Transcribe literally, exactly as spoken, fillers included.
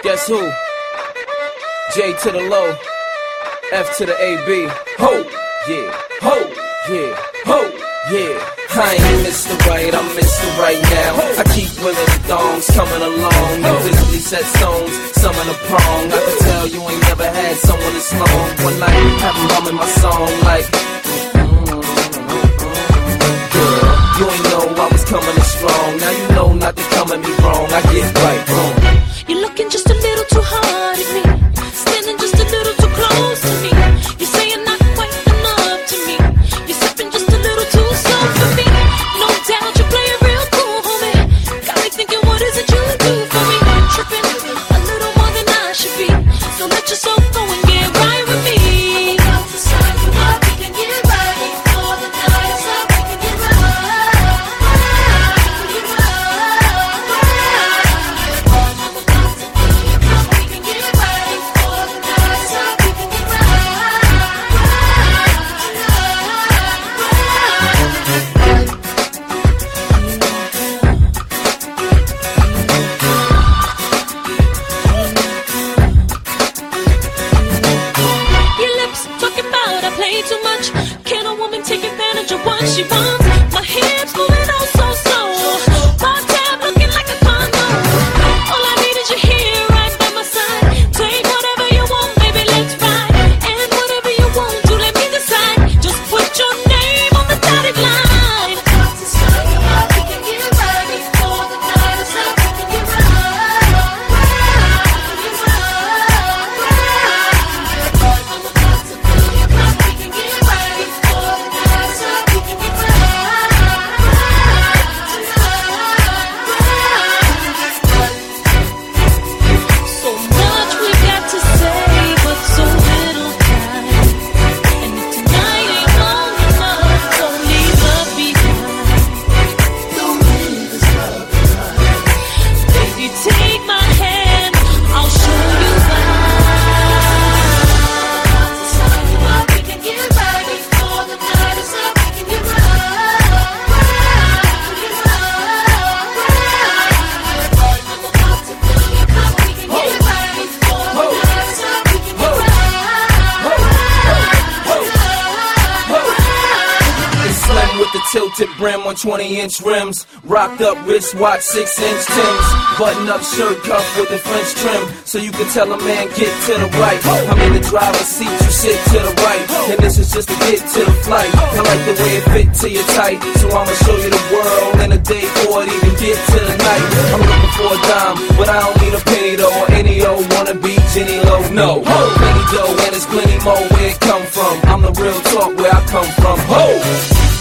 Guess who? J to the low, F to the A B. Ho, yeah, ho, yeah, ho, yeah. I ain't Mister Right, I'm Mister Right now. I keep women thongs coming along. You visually set stones, some in a prong. I can tell you ain't never had someone this long. One night, have them humming my song like, girl, you ain't know I was coming in strong. Now you know not to come at me wrong. I get right, boom. You're looking just a little too hard at me, standing just a little too close to me. You're saying not quite enough to me. You're sipping just a little too slow for me. No doubt you play it real cool, homie. Got me thinking, what is it you do for me? Tripping a little more than I should be. So let yourself go and get right with me. Too much. Can a woman take advantage of what she wants? My hips moving oh so slow. Bar tab looking like a condo. All I need is you here right by my side. Take whatever you want, baby, let's ride. And whatever you want to, let me decide. Just put your name on the dotted line. We can get right before the night is up. We can get right. With the tilted brim on twenty inch rims, rocked up wristwatch, six inch Timbs, button up shirt cuff with the French trim, so you can tell a man get to the right. I'm in the driver's seat, you sit to the right, and this is just to get to the flight. I like the way it fit to your tight, so I'ma show you the world in a day or it even get to the night. I'm looking for a dime, but I don't need a penny though, or any old wannabe Jenny Low. No, plenty dough and there's plenty more where it come from. I'm the real talk where I come from. Ho!